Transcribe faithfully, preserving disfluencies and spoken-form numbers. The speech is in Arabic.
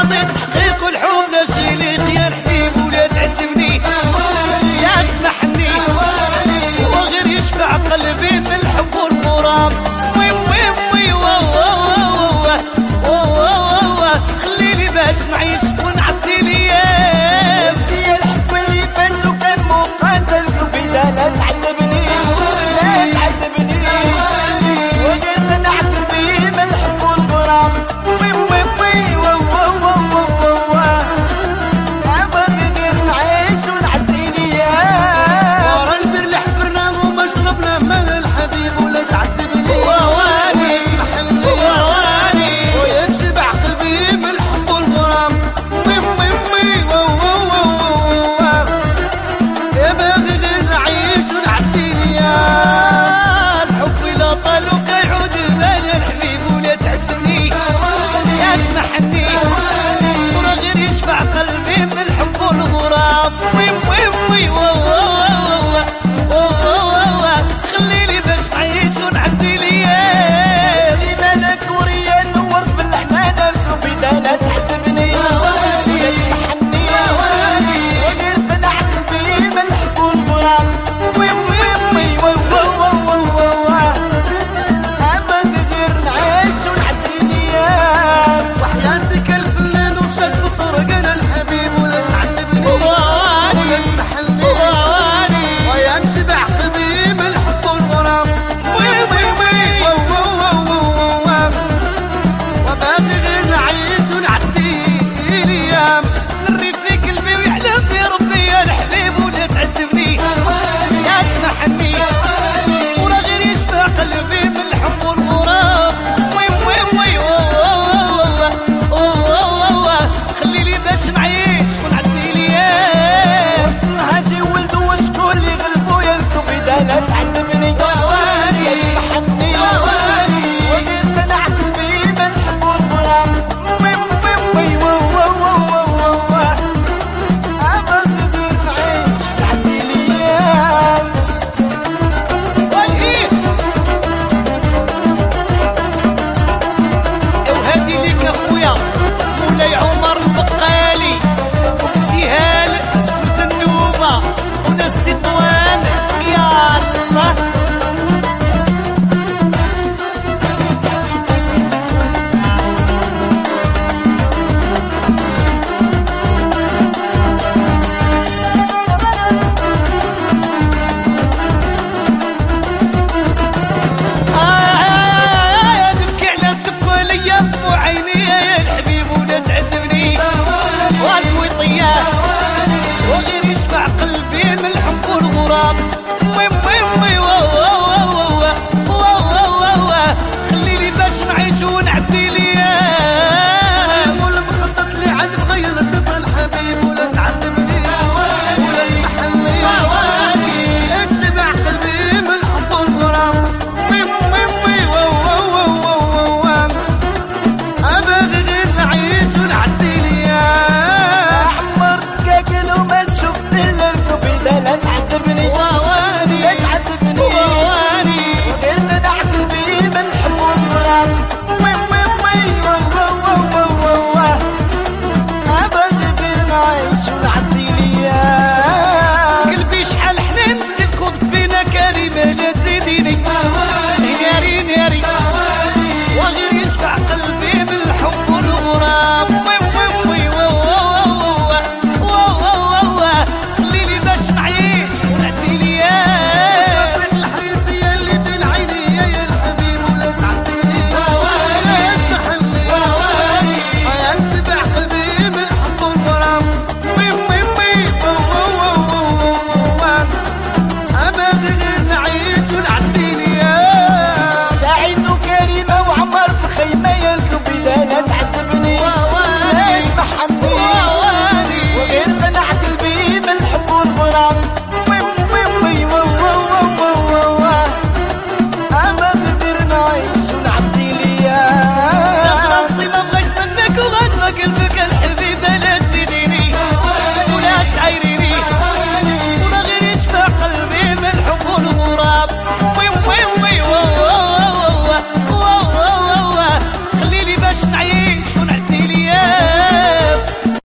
ماضي تحقيق الحب لا شيليق يا الحبيب ولا تعذبني يا تسمحني وغير يشفع قلبي من الحب والغرام وي وي وي خليني باش نعيش ونعدي الايام في الحب اللي فات وكان مقاتل قلبي لا لا تعذبني لا تعذبني وغير قنع قلبي من الحب والغرام وي وي وي ابغي غير نعيش ونعدي الايام ورا البر اللي حفرنا وما شربنا من الحبيب ولا تعذبني وواني وواني ويكشف قلبي من الحب والغرام وي وي وي يا باغي غير نعيش ونعدي الايام الحب لا طالوك يعود بال الحبيب ولا تعذبني يا تسمحني ورا غير يشفع قلبي من الحب والغرام وي وي وي خليني باش نعيش ونعدي الايام اللي مالك وريا نور بالعمانة قلبي لا تعذبني ويا تسمحني وغير قنع قلبي من الحب والغرام وي وي وي ابغي غير نعيش ونعدي الايام وحياتك الخلان ومشات في الطرق انا الحبيب ولا تعذبني ولا تسمحني ويمشي بعقلبي من الحب والغرام وي وي وي وباقي غير نعيش ونعدي الايام سري في قلبي ويعلم في ربي يا الحبيب ولا تعذبني يا تسمحني ورا غير يشفع قلبي من الحب والغرام وي وي وي خليني باش نعيش ونعدي الايام هاجي ولد وشكون اللي غلبو يا الكوبي لا تعذبني يا تسمحني وغير قنع قلبي من الحب والغرام وي وي وي ابغي غير نعيش نعدي الايام والهيب وهادي ليك اخويا مولاي عمر البقالي وابتهال وزنوبه وناس تطوان يا الله آه نبكي على الدب وليا وعيني يا الحبيب ولا تعد